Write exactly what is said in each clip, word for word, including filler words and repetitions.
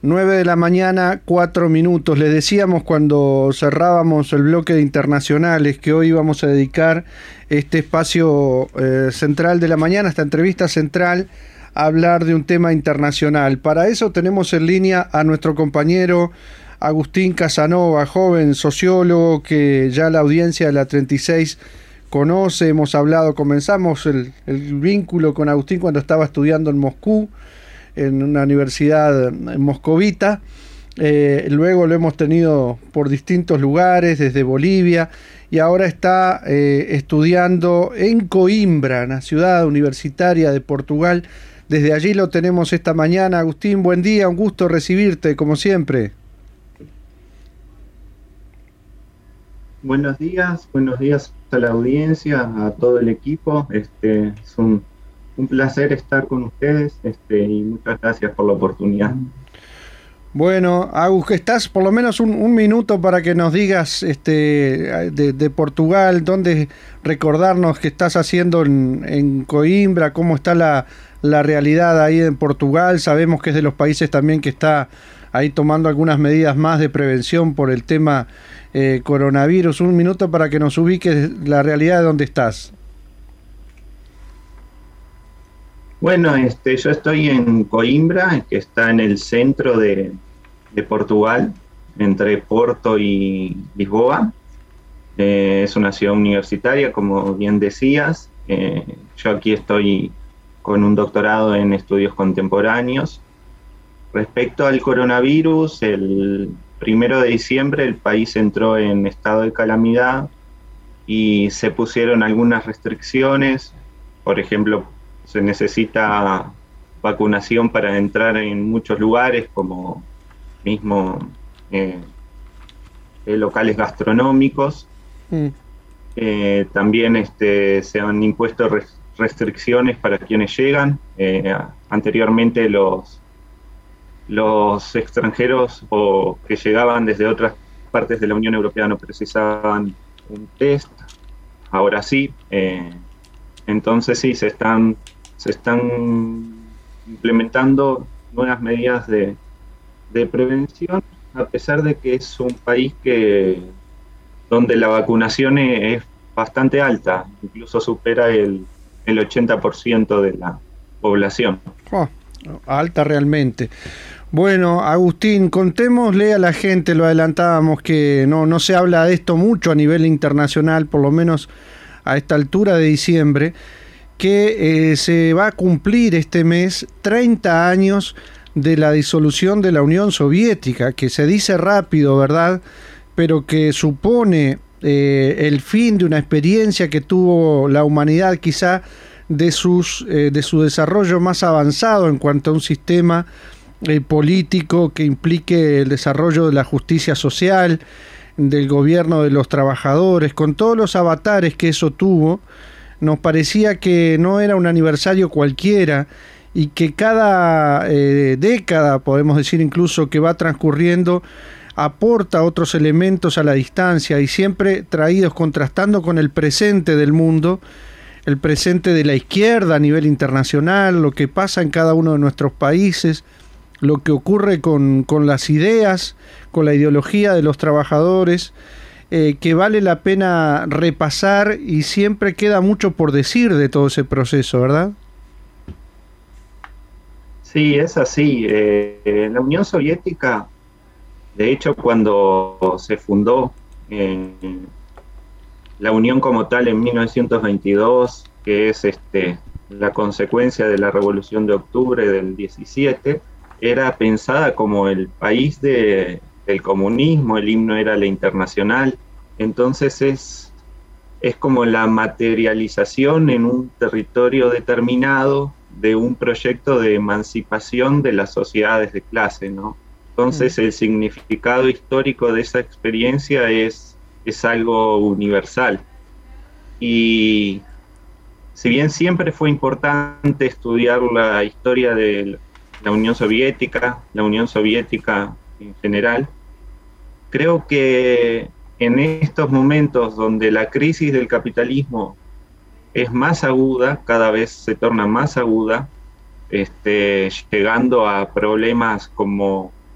Nueve de la mañana, cuatro minutos. Les decíamos cuando cerrábamos el bloque de internacionales que hoy vamos a dedicar este espacio eh, central de la mañana, esta entrevista central, a hablar de un tema internacional. Para eso tenemos en línea a nuestro compañero Agustín Casanova, joven sociólogo que ya la audiencia de la treinta y seis conoce. Hemos hablado, comenzamos el, el vínculo con Agustín cuando estaba estudiando en Moscú, en una universidad moscovita. Eh, luego lo hemos tenido por distintos lugares, desde Bolivia, y ahora está eh, estudiando en Coimbra, una ciudad universitaria de Portugal. Desde allí lo tenemos esta mañana. Agustín, buen día, un gusto recibirte, como siempre. Buenos días, buenos días a la audiencia, a todo el equipo. Este, es un Un placer estar con ustedes este, y muchas gracias por la oportunidad. Bueno, Agus, que estás por lo menos un, un minuto para que nos digas este, de, de Portugal, dónde recordarnos qué estás haciendo en, en Coimbra, cómo está la, la realidad ahí en Portugal. Sabemos que es de los países también que está ahí tomando algunas medidas más de prevención por el tema eh, coronavirus. Un minuto para que nos ubiques la realidad de dónde estás. Bueno, este, yo estoy en Coimbra, que está en el centro de, de Portugal, entre Porto y Lisboa. Eh, es una ciudad universitaria, como bien decías. Eh, yo aquí estoy con un doctorado en estudios contemporáneos. Respecto al coronavirus, el primero de diciembre el país entró en estado de calamidad y se pusieron algunas restricciones. Por ejemplo, se necesita vacunación para entrar en muchos lugares, como mismo eh, locales gastronómicos. Mm. Eh, también este, se han impuesto res- restricciones para quienes llegan. Eh, anteriormente los, los extranjeros o que llegaban desde otras partes de la Unión Europea no precisaban un test. Ahora sí. Eh, entonces sí, se están se están implementando nuevas medidas de, de prevención, a pesar de que es un país que donde la vacunación es, es bastante alta, incluso supera el, el ochenta por ciento de la población. Oh, alta realmente. Bueno, Agustín, contémosle a la gente, lo adelantábamos, que no, no se habla de esto mucho a nivel internacional, por lo menos a esta altura de diciembre, que eh, se va a cumplir este mes treinta años de la disolución de la Unión Soviética, que se dice rápido, ¿verdad?, pero que supone eh, el fin de una experiencia que tuvo la humanidad, quizá de, sus, eh, de su desarrollo más avanzado en cuanto a un sistema eh, político que implique el desarrollo de la justicia social, del gobierno de los trabajadores, con todos los avatares que eso tuvo. Nos parecía que no era un aniversario cualquiera y que cada eh, década, podemos decir incluso, que va transcurriendo, aporta otros elementos a la distancia y siempre traídos, contrastando con el presente del mundo, el presente de la izquierda a nivel internacional, lo que pasa en cada uno de nuestros países, lo que ocurre con, con las ideas, con la ideología de los trabajadores, Eh, que vale la pena repasar, y siempre queda mucho por decir de todo ese proceso, ¿verdad? Sí, es así. Eh, la Unión Soviética, de hecho, cuando se fundó eh, la Unión como tal en mil novecientos veintidós, que es este, la consecuencia de la Revolución de Octubre del diecisiete, era pensada como el país de... el comunismo, el himno era la Internacional. Entonces es, es como la materialización en un territorio determinado de un proyecto de emancipación de las sociedades de clase, ¿no? Entonces el significado histórico de esa experiencia es, es algo universal. Y si bien siempre fue importante estudiar la historia de la Unión Soviética, la Unión Soviética en general, creo que en estos momentos donde la crisis del capitalismo es más aguda, cada vez se torna más aguda, este, llegando a problemas como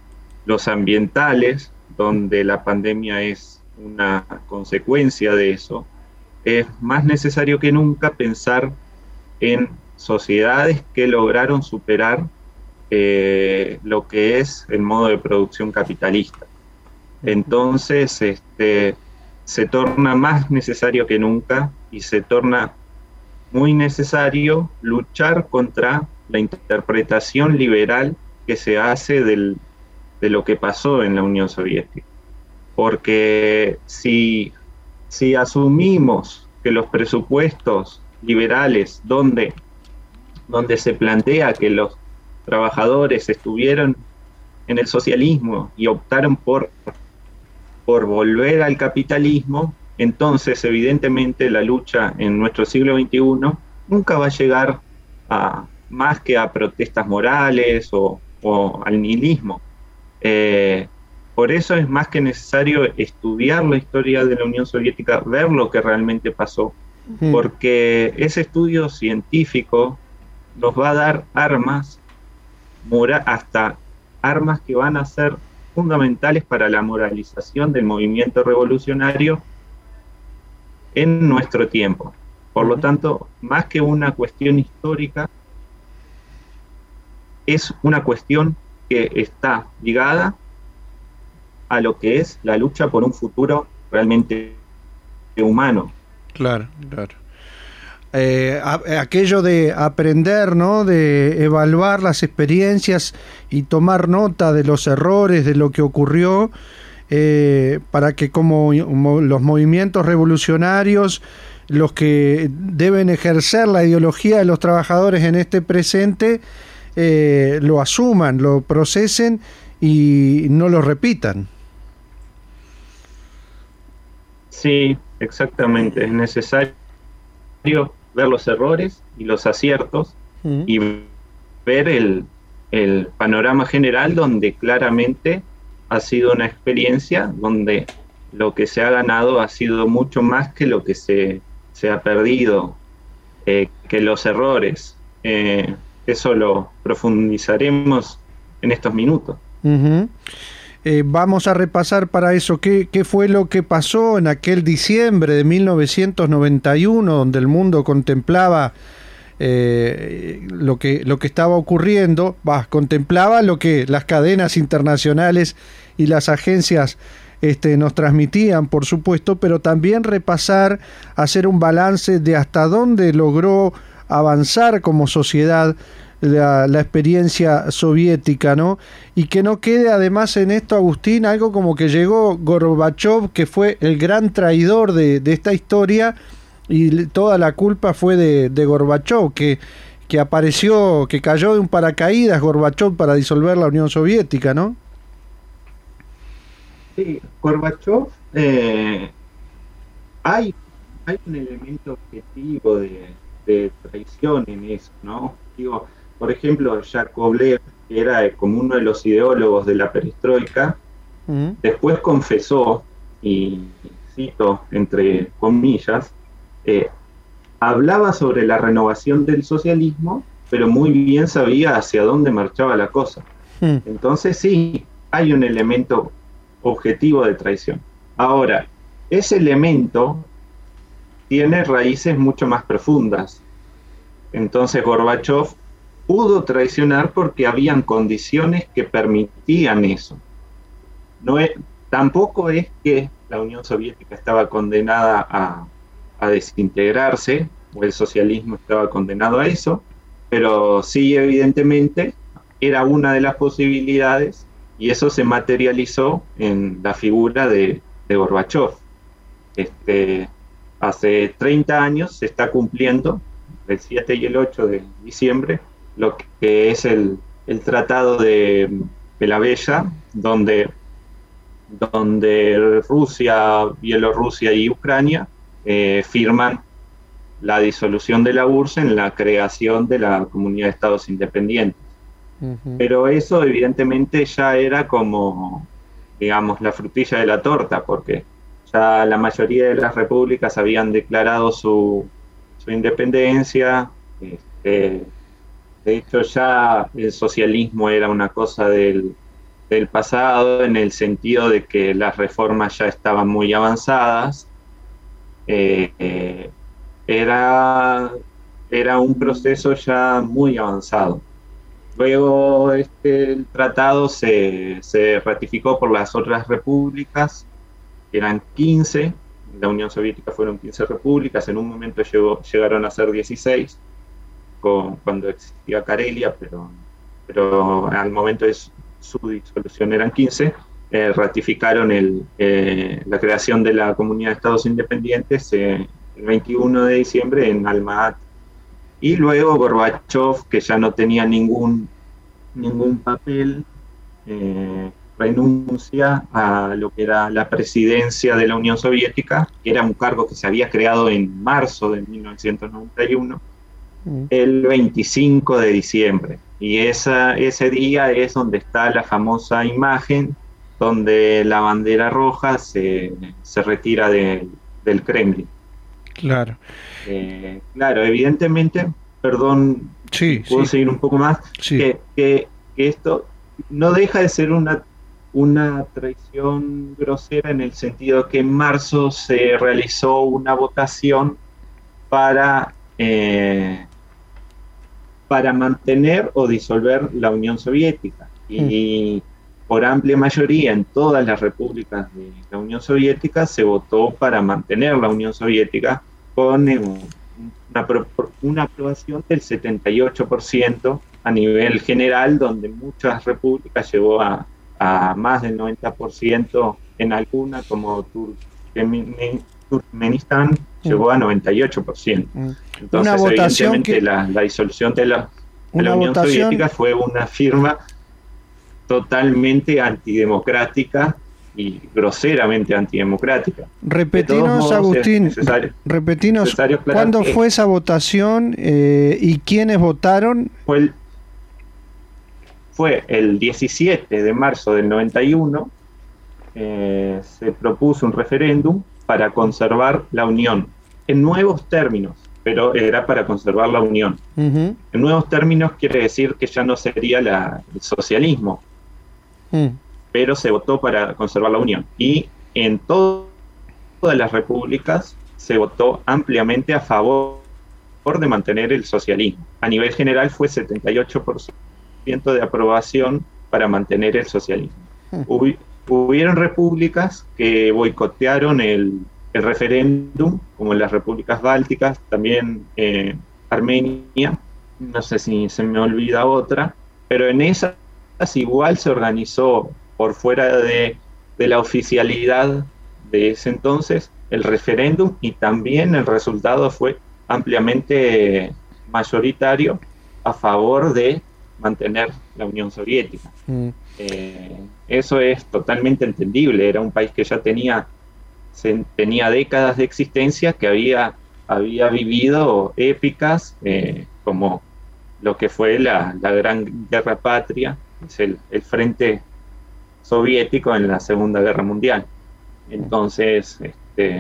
los ambientales, donde la pandemia es una consecuencia de eso, es más necesario que nunca pensar en sociedades que lograron superar eh, lo que es el modo de producción capitalista. Entonces, este, se torna más necesario que nunca y se torna muy necesario luchar contra la interpretación liberal que se hace del, de lo que pasó en la Unión Soviética. Porque si, si asumimos que los presupuestos liberales, donde, donde se plantea que los trabajadores estuvieron en el socialismo y optaron por, por volver al capitalismo, entonces evidentemente la lucha en nuestro siglo veintiuno nunca va a llegar a más que a protestas morales o, o al nihilismo. Eh, por eso es más que necesario estudiar la historia de la Unión Soviética, ver lo que realmente pasó, mm. porque ese estudio científico nos va a dar armas, mora, hasta armas que van a ser fundamentales para la moralización del movimiento revolucionario en nuestro tiempo. Por lo tanto, más que una cuestión histórica, es una cuestión que está ligada a lo que es la lucha por un futuro realmente humano. Claro, claro. Eh, a, aquello de aprender, ¿no? De evaluar las experiencias y tomar nota de los errores, de lo que ocurrió, eh, para que como los movimientos revolucionarios, los que deben ejercer la ideología de los trabajadores en este presente, eh, lo asuman, lo procesen y no lo repitan. Sí, exactamente. Es necesario ver los errores y los aciertos uh-huh. y ver el, el panorama general, donde claramente ha sido una experiencia donde lo que se ha ganado ha sido mucho más que lo que se, se ha perdido, eh, que los errores. Eh, eso lo profundizaremos en estos minutos. Uh-huh. Eh, vamos a repasar para eso qué, qué fue lo que pasó en aquel diciembre de mil novecientos noventa y uno, donde el mundo contemplaba eh, lo que, lo que estaba ocurriendo, bah, contemplaba lo que las cadenas internacionales y las agencias este, nos transmitían, por supuesto, pero también repasar, hacer un balance de hasta dónde logró avanzar como sociedad La, la experiencia soviética, ¿no? Y que no quede además en esto, Agustín, algo como que llegó Gorbachov, que fue el gran traidor de, de esta historia, y toda la culpa fue de, de Gorbachov, que, que apareció, que cayó de un paracaídas Gorbachov para disolver la Unión Soviética, ¿no? Sí, Gorbachov, eh, hay, hay un elemento objetivo de, de traición en eso, ¿no? Digo, por ejemplo, Yakovlev, que era como uno de los ideólogos de la perestroika, uh-huh. después confesó, y cito entre comillas, eh, hablaba sobre la renovación del socialismo, pero muy bien sabía hacia dónde marchaba la cosa. Uh-huh. Entonces sí, hay un elemento objetivo de traición. Ahora, ese elemento tiene raíces mucho más profundas. Entonces Gorbachov pudo traicionar porque habían condiciones que permitían eso. No es, tampoco es que la Unión Soviética estaba condenada a, a desintegrarse, o el socialismo estaba condenado a eso, pero sí, evidentemente, era una de las posibilidades, y eso se materializó en la figura de, de Gorbachov. Este, hace treinta años se está cumpliendo, el siete y el ocho de diciembre, lo que es el, el Tratado de Pelavella, donde, donde Rusia, Bielorrusia y Ucrania eh, firman la disolución de la U R S S en la creación de la Comunidad de Estados Independientes. Uh-huh. Pero eso evidentemente ya era como, digamos, la frutilla de la torta, porque ya la mayoría de las repúblicas habían declarado su, su independencia. Este, de hecho, ya el socialismo era una cosa del, del pasado, en el sentido de que las reformas ya estaban muy avanzadas. Eh, eh, era, era un proceso ya muy avanzado. Luego este, el tratado se, se ratificó por las otras repúblicas, que eran quince, en la Unión Soviética fueron quince repúblicas, en un momento llegó, llegaron a ser dieciséis, con, cuando existía Karelia, pero, pero al momento de su disolución eran quince, eh, ratificaron el, eh, la creación de la Comunidad de Estados Independientes eh, el veintiuno de diciembre en Alma-Ata. Y luego Gorbachov, que ya no tenía ningún, ningún papel, eh, renuncia a lo que era la presidencia de la Unión Soviética, que era un cargo que se había creado en marzo de mil novecientos noventa y uno, mm. el veinticinco de diciembre. Y esa, ese día es donde está la famosa imagen donde la bandera roja se, se retira de, del Kremlin. Claro. Eh, claro, evidentemente, perdón, sí, puedo sí. seguir un poco más, sí. que, que, que esto no deja de ser una, una traición grosera, en el sentido que en marzo se realizó una votación para, eh, para mantener o disolver la Unión Soviética. Y mm. por amplia mayoría en todas las repúblicas de la Unión Soviética se votó para mantener la Unión Soviética, con una, una aprobación del setenta y ocho por ciento a nivel general, donde muchas repúblicas llegó a, a más del noventa por ciento, en alguna como Turkmenistán mm. llegó a noventa y ocho por ciento. Mm. Entonces, una votación evidentemente, que, la, la disolución de la, de la Unión votación... Soviética fue una firma totalmente antidemocrática y groseramente antidemocrática. Repetinos, modos, Agustín, necesario, repetinos, necesario ¿cuándo que, fue esa votación eh, y quiénes votaron? Fue el, fue el diecisiete de marzo del noventa y uno, eh, se propuso un referéndum para conservar la Unión, en nuevos términos, pero era para conservar la Unión. Uh-huh. En nuevos términos quiere decir que ya no sería la, el socialismo, uh. pero se votó para conservar la Unión. Y en todo, todas las repúblicas se votó ampliamente a favor de mantener el socialismo. A nivel general fue setenta y ocho por ciento de aprobación para mantener el socialismo. Uh. Hubi, hubieron repúblicas que boicotearon el, el referéndum, como las repúblicas bálticas, también eh, Armenia, no sé si se me olvida otra, pero en esas igual se organizó por fuera de, de la oficialidad de ese entonces el referéndum, y también el resultado fue ampliamente mayoritario a favor de mantener la Unión Soviética. Mm. Eh, eso es totalmente entendible, era un país que ya tenía, se, tenía décadas de existencia, que había, había vivido épicas eh, como lo que fue la, la Gran Guerra Patria, es el, el frente soviético en la Segunda Guerra Mundial. Entonces, este,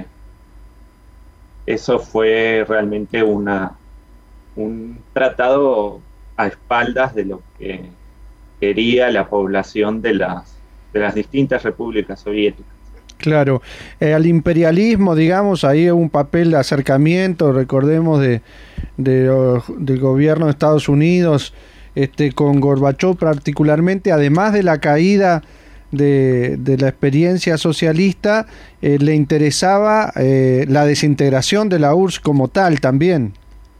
eso fue realmente una, un tratado a espaldas de lo que quería la población de las, de las distintas repúblicas soviéticas. Claro, eh, al imperialismo, digamos, ahí hubo un papel de acercamiento, recordemos, de, de, del gobierno de Estados Unidos, este, con Gorbachov particularmente, además de la caída de, de la experiencia socialista, eh, le interesaba eh, la desintegración de la U R S S como tal también.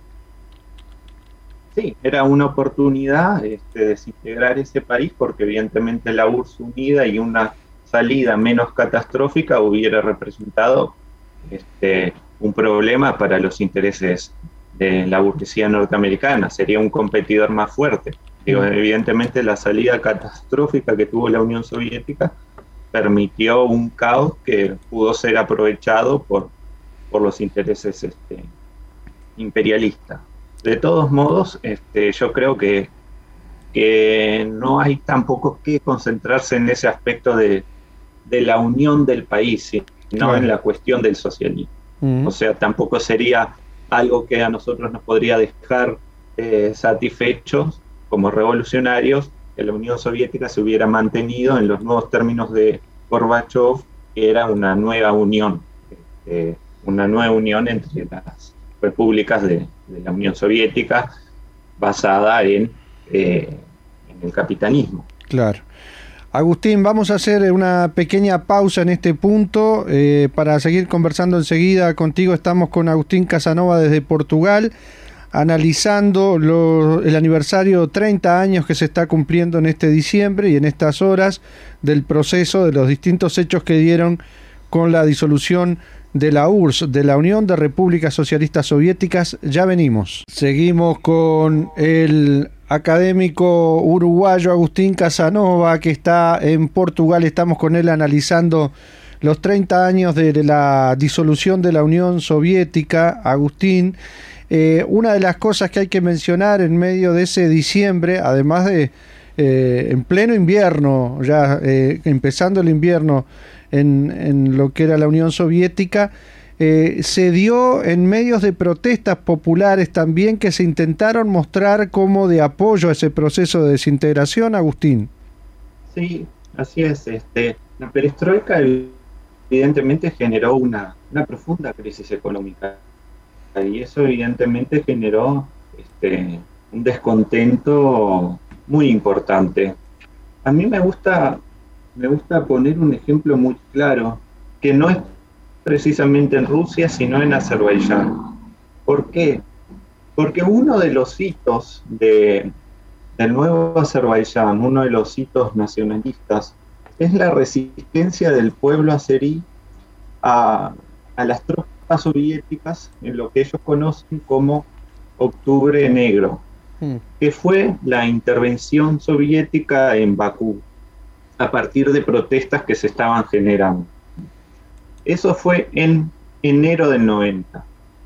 Sí, era una oportunidad este, desintegrar ese país, porque evidentemente la U R S S unida y una salida menos catastrófica hubiera representado este, un problema para los intereses de la burguesía norteamericana, sería un competidor más fuerte. Digo, evidentemente la salida catastrófica que tuvo la Unión Soviética permitió un caos que pudo ser aprovechado por, por los intereses este, imperialistas. De todos modos, este, yo creo que, que no hay tampoco que concentrarse en ese aspecto de, de la unión del país, sino claro. en la cuestión del socialismo. Uh-huh. O sea, tampoco sería algo que a nosotros nos podría dejar eh, satisfechos como revolucionarios que la Unión Soviética se hubiera mantenido en los nuevos términos de Gorbachov, que era una nueva unión, eh, una nueva unión entre las repúblicas de, de la Unión Soviética, basada en, eh, en el capitalismo. Claro. Agustín, vamos a hacer una pequeña pausa en este punto eh, para seguir conversando enseguida contigo. Estamos con Agustín Casanova desde Portugal, analizando lo, el aniversario treinta años que se está cumpliendo en este diciembre y en estas horas del proceso de los distintos hechos que dieron con la disolución de la U R S S, de la Unión de Repúblicas Socialistas Soviéticas. Ya venimos. Seguimos con el académico uruguayo Agustín Casanova, que está en Portugal. Estamos con él analizando los treinta años de la disolución de la Unión Soviética. Agustín, eh, una de las cosas que hay que mencionar en medio de ese diciembre, además de eh, en pleno invierno, ya eh, empezando el invierno en, en lo que era la Unión Soviética, Eh, se dio en medios de protestas populares también que se intentaron mostrar como de apoyo a ese proceso de desintegración, Agustín. Sí, así es. Este, la perestroika evidentemente generó una, una profunda crisis económica y eso evidentemente generó este, un descontento muy importante. A mí me gusta, me gusta poner un ejemplo muy claro, que no es precisamente en Rusia, sino en Azerbaiyán. ¿Por qué? Porque uno de los hitos de, del nuevo Azerbaiyán, uno de los hitos nacionalistas, es la resistencia del pueblo azerí a, a las tropas soviéticas en lo que ellos conocen como Octubre Negro, mm. que fue la intervención soviética en Bakú a partir de protestas que se estaban generando. Eso fue en enero del noventa.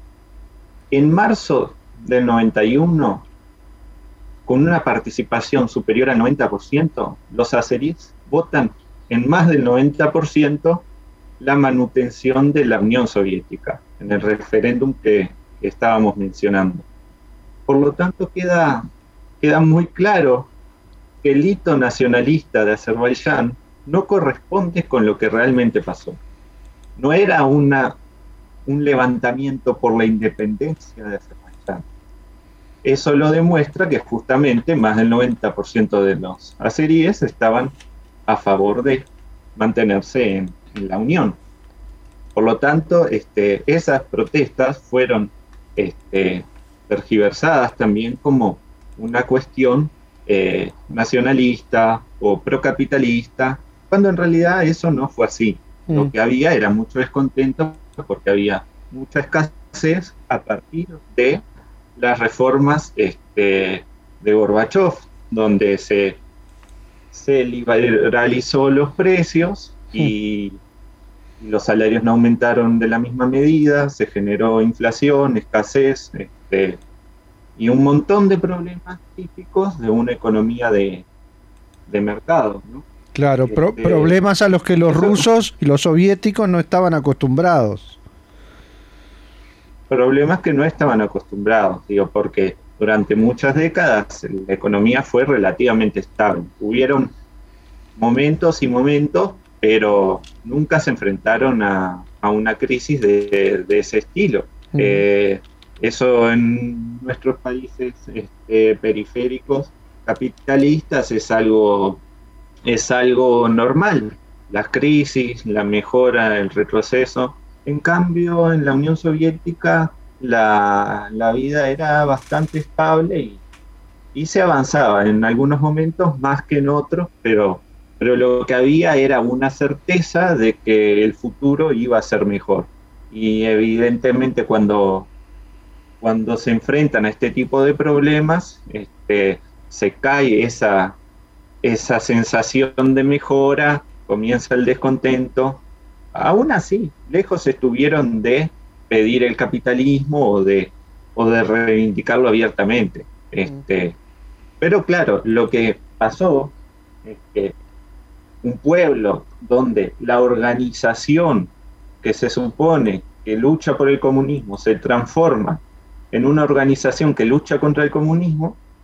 En marzo del noventa y uno, con una participación superior al noventa por ciento, los azeríes votan en más del noventa por ciento la manutención de la Unión Soviética, en el referéndum que, que estábamos mencionando. Por lo tanto, queda, queda muy claro que el hito nacionalista de Azerbaiyán no corresponde con lo que realmente pasó. No era una, un levantamiento por la independencia de Azerbaiyán. Eso lo demuestra que justamente más del noventa por ciento de los azeríes estaban a favor de mantenerse en, en la Unión. Por lo tanto, este, esas protestas fueron este, tergiversadas también como una cuestión eh, nacionalista o procapitalista, cuando en realidad eso no fue así. Lo que había era mucho descontento porque había mucha escasez a partir de las reformas este, de Gorbachov, donde se, se liberalizó los precios y, y los salarios no aumentaron de la misma medida, se generó inflación, escasez este, y un montón de problemas típicos de una economía de, de mercado, ¿no? Claro, pro problemas a los que los rusos y los soviéticos no estaban acostumbrados. Problemas que no estaban acostumbrados, digo, porque durante muchas décadas la economía fue relativamente estable. Hubieron momentos y momentos, pero nunca se enfrentaron a, a una crisis de, de ese estilo. Uh-huh. eh, eso en nuestros países este, periféricos capitalistas es algo... es algo normal, las crisis, la mejora, el retroceso. En cambio, en la Unión Soviética la, la vida era bastante estable y, y se avanzaba en algunos momentos más que en otros, pero, pero lo que había era una certeza de que el futuro iba a ser mejor. Y evidentemente cuando, cuando se enfrentan a este tipo de problemas, este, se cae esa... esa sensación de mejora, comienza el descontento. Aún así, lejos estuvieron de pedir el capitalismo o de, o de reivindicarlo abiertamente. Este, pero claro, lo que pasó es que un pueblo donde la organización que se supone que lucha por el comunismo se transforma en una organización que lucha contra el comunismo,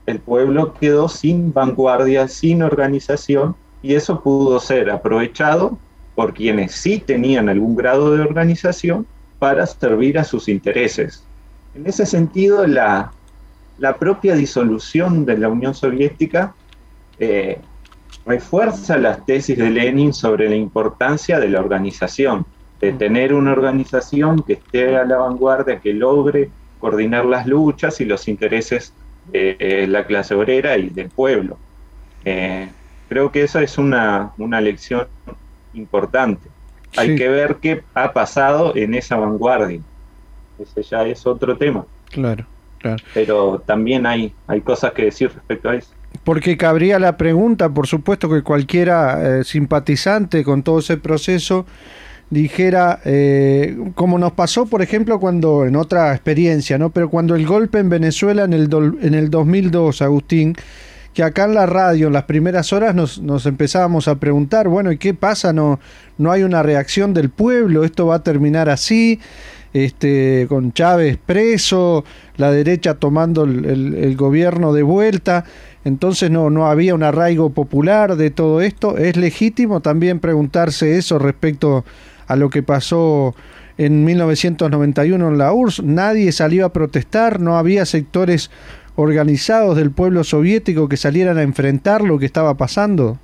el pueblo quedó sin vanguardia, sin organización, y eso pudo ser aprovechado por quienes sí tenían algún grado de organización para servir a sus intereses. En ese sentido, la, la propia disolución de la Unión Soviética eh, refuerza las tesis de Lenin sobre la importancia de la organización, de tener una organización que esté a la vanguardia, que logre coordinar las luchas y los intereses de eh, la clase obrera y del pueblo. Eh, creo que esa es una, una lección importante. Sí. Hay que ver qué ha pasado en esa vanguardia. Ese ya es otro tema. Claro, claro. Pero también hay, hay cosas que decir respecto a eso. Porque cabría la pregunta, por supuesto que cualquiera eh, simpatizante con todo ese proceso dijera, eh, como nos pasó, por ejemplo, cuando, en otra experiencia, ¿no? Pero cuando el golpe en Venezuela en el, do, en el dos mil dos, Agustín, que acá en la radio, en las primeras horas, nos, nos empezábamos a preguntar, bueno, ¿y qué pasa? No, no hay una reacción del pueblo, esto va a terminar así, este, con Chávez preso, la derecha tomando el, el, el gobierno de vuelta. Entonces no, no había un arraigo popular de todo esto. ¿Es legítimo también preguntarse eso respecto a lo que pasó en mil novecientos noventa y uno en la U R S S? Nadie salió a protestar, no había sectores organizados del pueblo soviético que salieran a enfrentar lo que estaba pasando.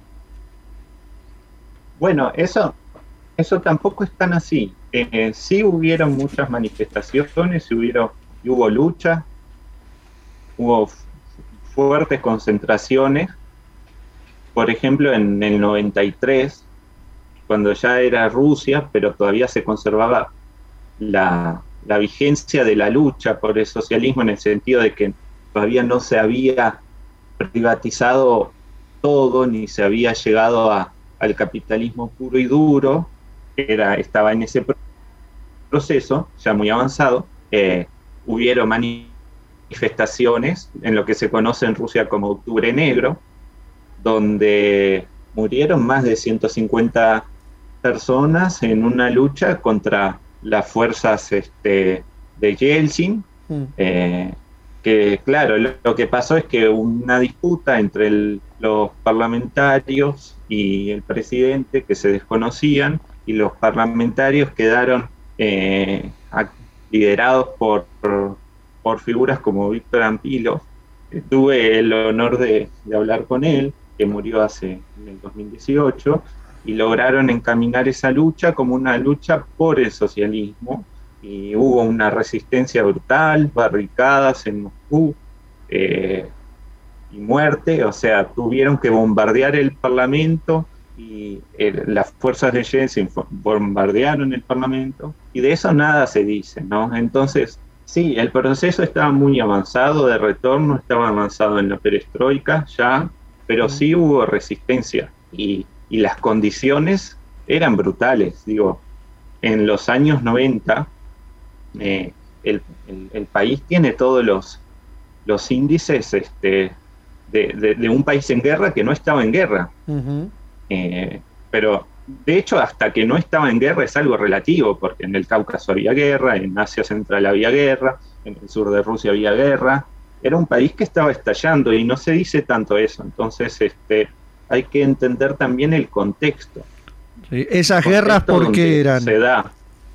Bueno, eso, eso tampoco es tan así. Eh, sí hubieron muchas manifestaciones, sí hubieron, hubo lucha, hubo fuertes concentraciones. Por ejemplo, en el noventa y tres, cuando ya era Rusia, pero todavía se conservaba la, la vigencia de la lucha por el socialismo, en el sentido de que todavía no se había privatizado todo, ni se había llegado a, al capitalismo puro y duro, era, estaba en ese proceso, ya muy avanzado. Eh, hubieron manifestaciones en lo que se conoce en Rusia como Octubre Negro, donde murieron más de ciento cincuenta personas en una lucha contra las fuerzas este, de Yeltsin, mm. eh, que claro, lo, lo que pasó es que una disputa entre el, los parlamentarios y el presidente que se desconocían, y los parlamentarios quedaron eh, liderados por, por, por figuras como Víctor Ampilov. Tuve el honor de, de hablar con él, que murió hace en el dos mil dieciocho, y lograron encaminar esa lucha como una lucha por el socialismo, y hubo una resistencia brutal, barricadas en Moscú, eh, y muerte. O sea, tuvieron que bombardear el Parlamento, y eh, las fuerzas de Yeltsin bombardearon el Parlamento, y de eso nada se dice, ¿no? Entonces, sí, el proceso estaba muy avanzado de retorno, estaba avanzado en la perestroika ya, pero sí hubo resistencia, y, y las condiciones eran brutales. Digo, en los años noventa, eh, el, el, el país tiene todos los, los índices este, de, de, de un país en guerra que no estaba en guerra. Uh-huh. Eh, pero de hecho, hasta que no estaba en guerra es algo relativo, porque en el Cáucaso había guerra, en Asia Central había guerra, en el sur de Rusia había guerra. Era un país que estaba estallando, y no se dice tanto eso. Entonces este, hay que entender también el contexto. Sí. ¿Esas guerras por qué eran? Se da.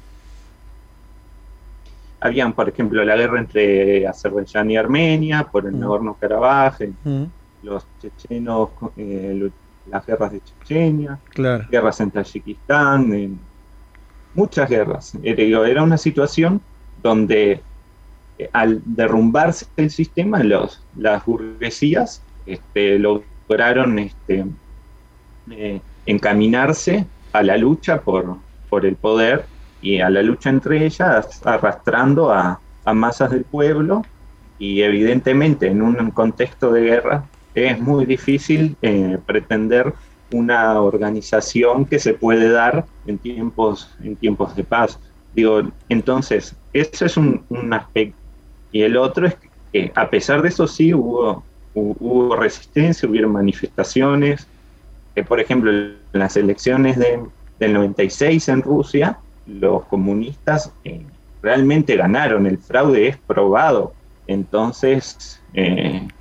Habían, por ejemplo, la guerra entre Azerbaiyán y Armenia por el mm. Nagorno-Karabaj, mm. los chechenos, eh, las guerras de Chechenia, claro. guerras en Tayikistán, en muchas guerras. Era una situación donde eh, al derrumbarse el sistema, los, las burguesías este, lograron este, eh, encaminarse a la lucha por, por el poder, y a la lucha entre ellas, arrastrando a, a masas del pueblo, y evidentemente en un contexto de guerra es muy difícil eh, pretender una organización que se puede dar en tiempos, en tiempos de paz. Digo, entonces, eso es un, un aspecto. Y el otro es que, a pesar de eso, sí hubo, hubo, hubo resistencia, hubieron manifestaciones. Que, por ejemplo, en las elecciones de, del noventa y seis en Rusia, los comunistas eh, realmente ganaron. El fraude es probado. Entonces, eh,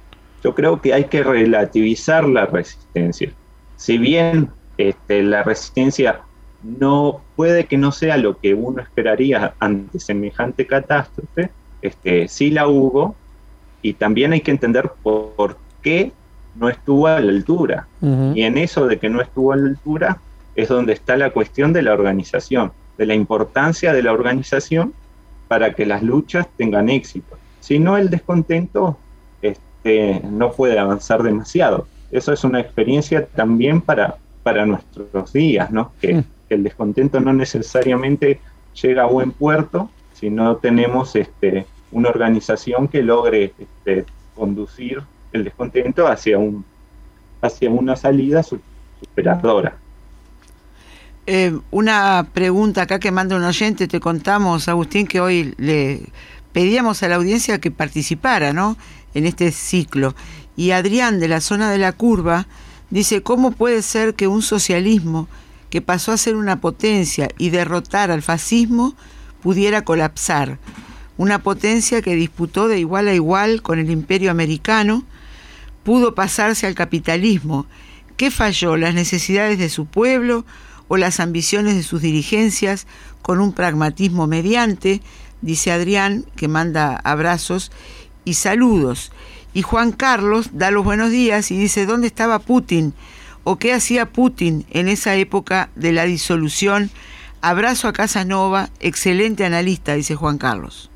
yo creo que hay que relativizar la resistencia. Si bien este, la resistencia no puede que no sea lo que uno esperaría ante semejante catástrofe, este, sí la hubo, y también hay que entender por, por qué no estuvo a la altura. Uh-huh. Y en eso de que no estuvo a la altura es donde está la cuestión de la organización, de la importancia de la organización para que las luchas tengan éxito. Si no, el descontento este, no puede avanzar demasiado. Eso es una experiencia también para, para nuestros días, ¿no? Que, uh-huh. que el descontento no necesariamente llega a buen puerto si no tenemos este, una organización que logre este, conducir el descontento hacia un hacia una salida superadora. Eh, una pregunta acá que manda un oyente, te contamos, Agustín, que hoy le pedíamos a la audiencia que participara, ¿no?, en este ciclo. Y Adrián, de la zona de la Curva, dice: ¿cómo puede ser que un socialismo que pasó a ser una potencia y derrotar al fascismo pudiera colapsar? Una potencia que disputó de igual a igual con el imperio americano, pudo pasarse al capitalismo. ¿Qué falló? ¿Las necesidades de su pueblo o las ambiciones de sus dirigencias con un pragmatismo mediante? Dice Adrián, que manda abrazos y saludos. Y Juan Carlos da los buenos días y dice: ¿dónde estaba Putin? ¿O qué hacía Putin en esa época de la disolución? Abrazo a Casanova, excelente analista, dice Juan Carlos.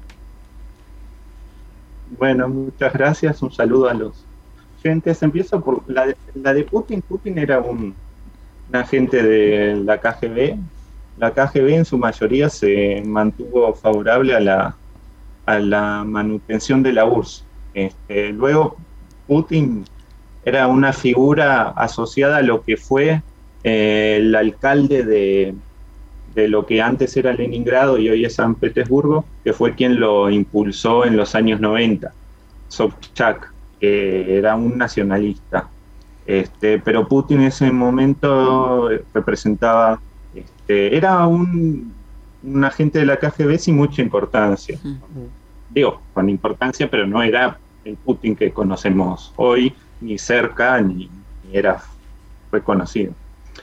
Bueno, muchas gracias, un saludo a los oyentes. Empiezo por la de, la de Putin. Putin era un, un agente de la K G B. La K G B en su mayoría se mantuvo favorable a la, a la manutención de la U R S S. Este, luego Putin era una figura asociada a lo que fue eh, el alcalde de, de lo que antes era Leningrado y hoy es San Petersburgo, que fue quien lo impulsó en los años noventa, Sobchak, que era un nacionalista. Este, pero Putin en ese momento representaba, este, era un, un agente de la K G B sin mucha importancia. Uh-huh. Digo, con importancia, pero no era el Putin que conocemos hoy, ni cerca, ni, ni era reconocido.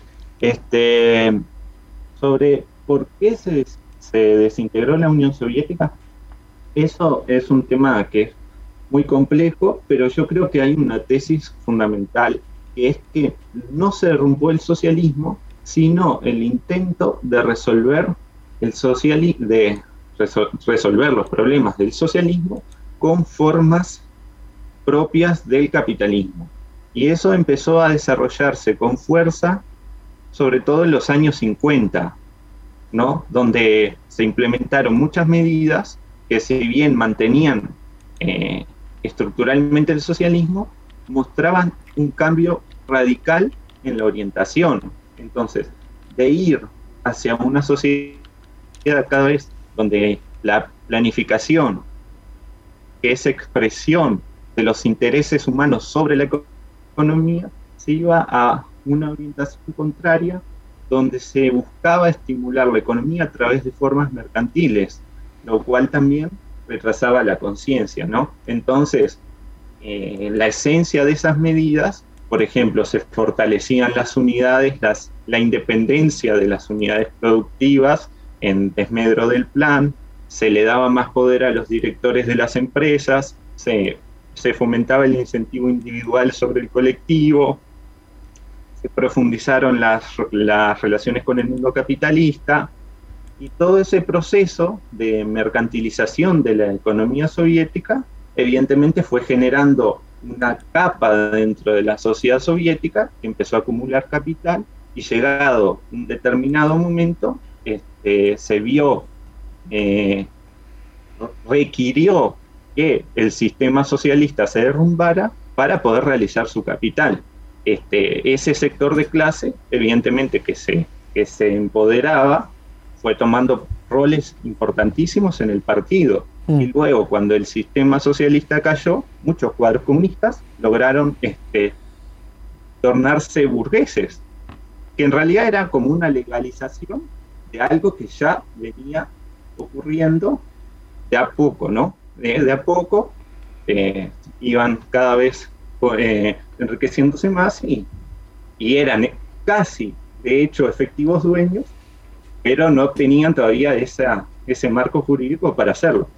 Este, sobre por qué se, se desintegró la Unión Soviética, eso es un tema que es muy complejo, pero yo creo que hay una tesis fundamental, que es que no se derrumbó el socialismo, sino el intento de resolver el sociali- de resol- resolver los problemas del socialismo con formas propias del capitalismo. Y eso empezó a desarrollarse con fuerza, sobre todo en los años cincuenta, ¿no?, donde se implementaron muchas medidas que, si bien mantenían eh, estructuralmente el socialismo, mostraban un cambio radical en la orientación. Entonces, de ir hacia una sociedad cada vez donde la planificación, que es expresión de los intereses humanos sobre la economía, se iba a una orientación contraria, donde se buscaba estimular la economía a través de formas mercantiles, lo cual también retrasaba la conciencia, ¿no? Entonces, eh, la esencia de esas medidas, por ejemplo, se fortalecían las unidades, las, la independencia de las unidades productivas en desmedro del plan, se le daba más poder a los directores de las empresas, se, se fomentaba el incentivo individual sobre el colectivo, se profundizaron las, las relaciones con el mundo capitalista, y todo ese proceso de mercantilización de la economía soviética evidentemente fue generando una capa dentro de la sociedad soviética que empezó a acumular capital, y llegado un determinado momento este, se vio, eh, requirió que el sistema socialista se derrumbara para poder realizar su capital. Este, ese sector de clase, evidentemente que se, que se empoderaba, fue tomando roles importantísimos en el partido. Mm. Y luego, cuando el sistema socialista cayó, muchos cuadros comunistas lograron este, tornarse burgueses, que en realidad era como una legalización de algo que ya venía ocurriendo de a poco, ¿no? De, de a poco eh, iban cada vez eh, enriqueciéndose más y, y eran casi, de hecho, efectivos dueños, pero no tenían todavía esa, ese marco jurídico para hacerlo.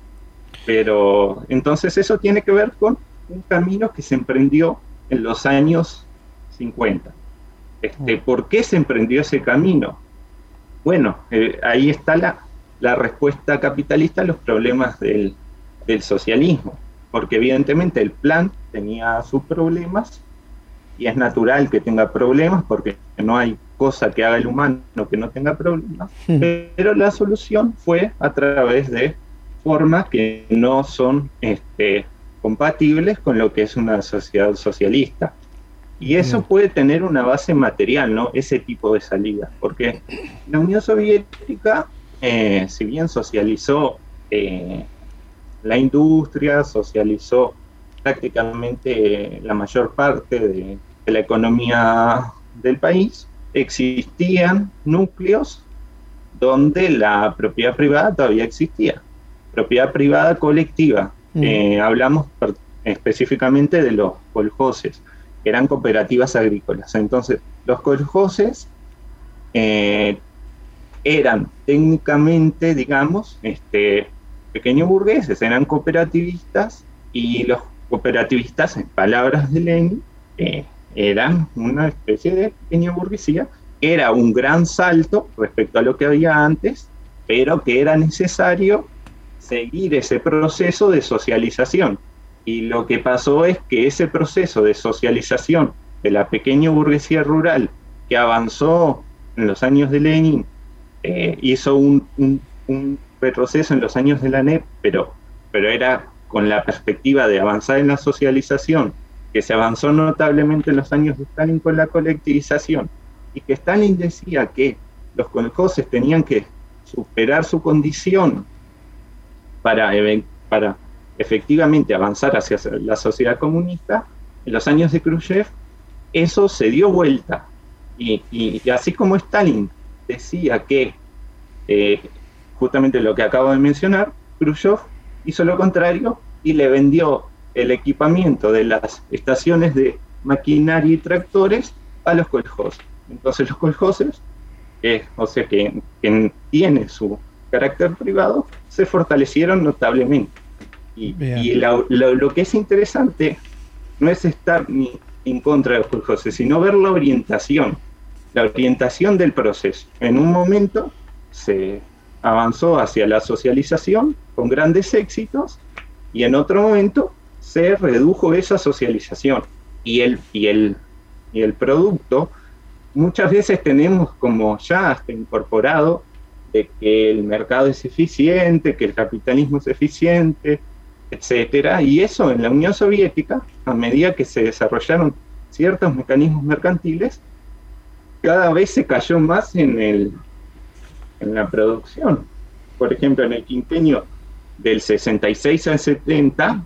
Pero entonces eso tiene que ver con un camino que se emprendió en los años cincuenta. Este, ¿Por qué se emprendió ese camino? Bueno, eh, ahí está la, la respuesta capitalista a los problemas del, del socialismo, porque evidentemente el plan tenía sus problemas, y es natural que tenga problemas, porque no hay cosa que haga el humano que no tenga problemas, uh-huh. Pero la solución fue a través de formas que no son este, compatibles con lo que es una sociedad socialista. Y eso uh-huh. puede tener una base material, ¿no? Ese tipo de salida, porque la Unión Soviética, eh, si bien socializó eh, la industria, socializó prácticamente eh, la mayor parte de, de la economía del país, existían núcleos donde la propiedad privada todavía existía. Propiedad privada colectiva. Mm. Eh, hablamos per, específicamente de los coljoses, que eran cooperativas agrícolas. Entonces, los coljoses eh, eran técnicamente, digamos, este, pequeños burgueses, eran cooperativistas, y los cooperativistas, en palabras de Lenin, eh, eran una especie de pequeña burguesía. Era un gran salto respecto a lo que había antes, pero que era necesario seguir ese proceso de socialización. Y lo que pasó es que ese proceso de socialización de la pequeña burguesía rural, que avanzó en los años de Lenin, eh, hizo un, un, un retroceso en los años de la N E P, pero, pero era con la perspectiva de avanzar en la socialización, que se avanzó notablemente en los años de Stalin con la colectivización, y que Stalin decía que los coljoses tenían que superar su condición para, para efectivamente avanzar hacia la sociedad comunista. En los años de Khrushchev eso se dio vuelta, y, y, y así como Stalin decía que eh, justamente lo que acabo de mencionar, Khrushchev hizo lo contrario y le vendió el equipamiento de las estaciones de maquinaria y tractores a los coljoses. Entonces los coljoses, eh, o sea que, que tiene su carácter privado, se fortalecieron notablemente. Y, y la, lo, lo que es interesante no es estar ni en contra de los coljoses, sino ver la orientación, la orientación del proceso. En un momento se avanzó hacia la socialización con grandes éxitos, y en otro momento se redujo esa socialización, y el, y el, y el producto, muchas veces tenemos como ya hasta incorporado de que el mercado es eficiente, que el capitalismo es eficiente, etcétera, y eso en la Unión Soviética, a medida que se desarrollaron ciertos mecanismos mercantiles, cada vez se cayó más en, el, en la producción. Por ejemplo, en el quinquenio del sesenta y seis al setenta,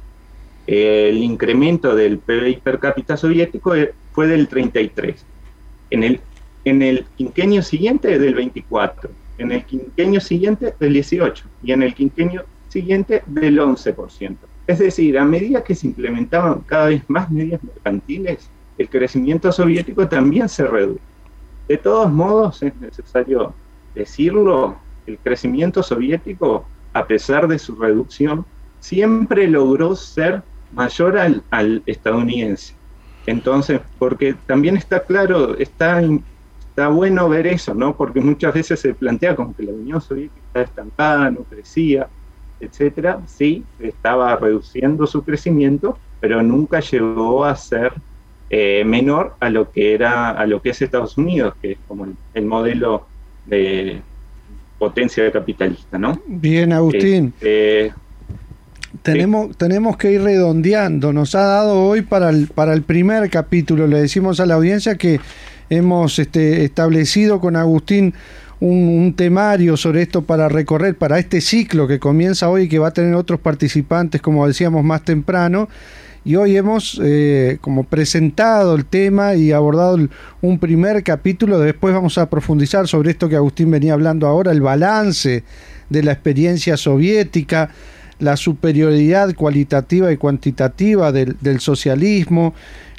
el incremento del P B I per cápita soviético fue del treinta y tres. En el, en el quinquenio siguiente del veinticuatro, en el quinquenio siguiente del dieciocho, y en el quinquenio siguiente del once por ciento. Es decir, a medida que se implementaban cada vez más medidas mercantiles, el crecimiento soviético también se redujo. De todos modos, es necesario decirlo, el crecimiento soviético, a pesar de su reducción, siempre logró ser mayor al, al estadounidense. Entonces, porque también está claro, está, está bueno ver eso, ¿no? Porque muchas veces se plantea como que la Unión Soviética estaba estancada, no crecía, etcétera. Sí, estaba reduciendo su crecimiento, pero nunca llegó a ser eh, menor a lo que era, a lo que es Estados Unidos, que es como el, el modelo de potencia capitalista, ¿no? Bien, Agustín. Eh, Tenemos, sí. tenemos que ir redondeando. Nos ha dado hoy para el, para el primer capítulo. Le decimos a la audiencia que hemos este, establecido con Agustín un, un temario sobre esto para recorrer, para este ciclo que comienza hoy y que va a tener otros participantes, como decíamos más temprano. Y hoy hemos eh, como presentado el tema y abordado el, un primer capítulo. Después vamos a profundizar sobre esto que Agustín venía hablando ahora, el balance de la experiencia soviética, la superioridad cualitativa y cuantitativa del, del socialismo,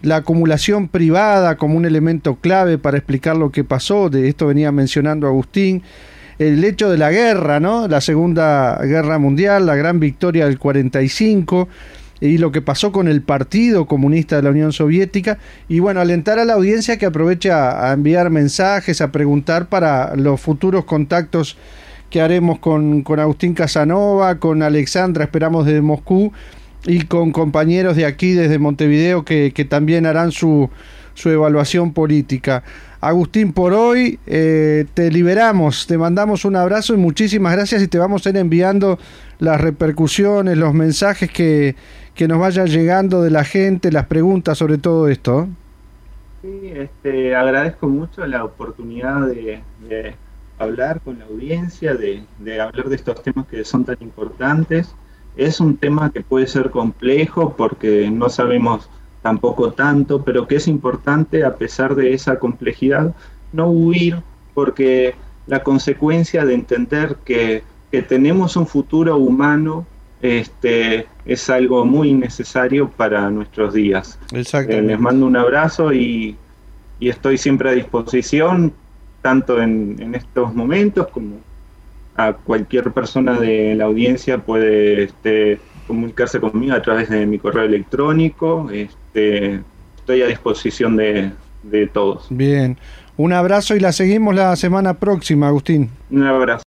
la acumulación privada como un elemento clave para explicar lo que pasó, de esto venía mencionando Agustín, el hecho de la guerra, ¿no? La Segunda Guerra Mundial, la gran victoria del cuarenta y cinco, y lo que pasó con el Partido Comunista de la Unión Soviética, y bueno, alentar a la audiencia que aproveche a, a enviar mensajes, a preguntar para los futuros contactos que haremos con, con Agustín Casanova, con Alexandra, esperamos desde Moscú, y con compañeros de aquí desde Montevideo que, que también harán su, su evaluación política. Agustín, por hoy eh, te liberamos, te mandamos un abrazo y muchísimas gracias, y te vamos a ir enviando las repercusiones, los mensajes que, que nos vayan llegando de la gente, las preguntas sobre todo esto. Sí, este, agradezco mucho la oportunidad de, de hablar con la audiencia, de, de hablar de estos temas que son tan importantes. Es un tema que puede ser complejo porque no sabemos tampoco tanto, pero que es importante, a pesar de esa complejidad, no huir, porque la consecuencia de entender que, que tenemos un futuro humano este, es algo muy necesario para nuestros días. Eh, les mando un abrazo y, y estoy siempre a disposición, tanto en, en estos momentos como a cualquier persona de la audiencia puede este, comunicarse conmigo a través de mi correo electrónico. Este, estoy a disposición de, de todos. Bien, un abrazo y la seguimos la semana próxima, Agustín. Un abrazo.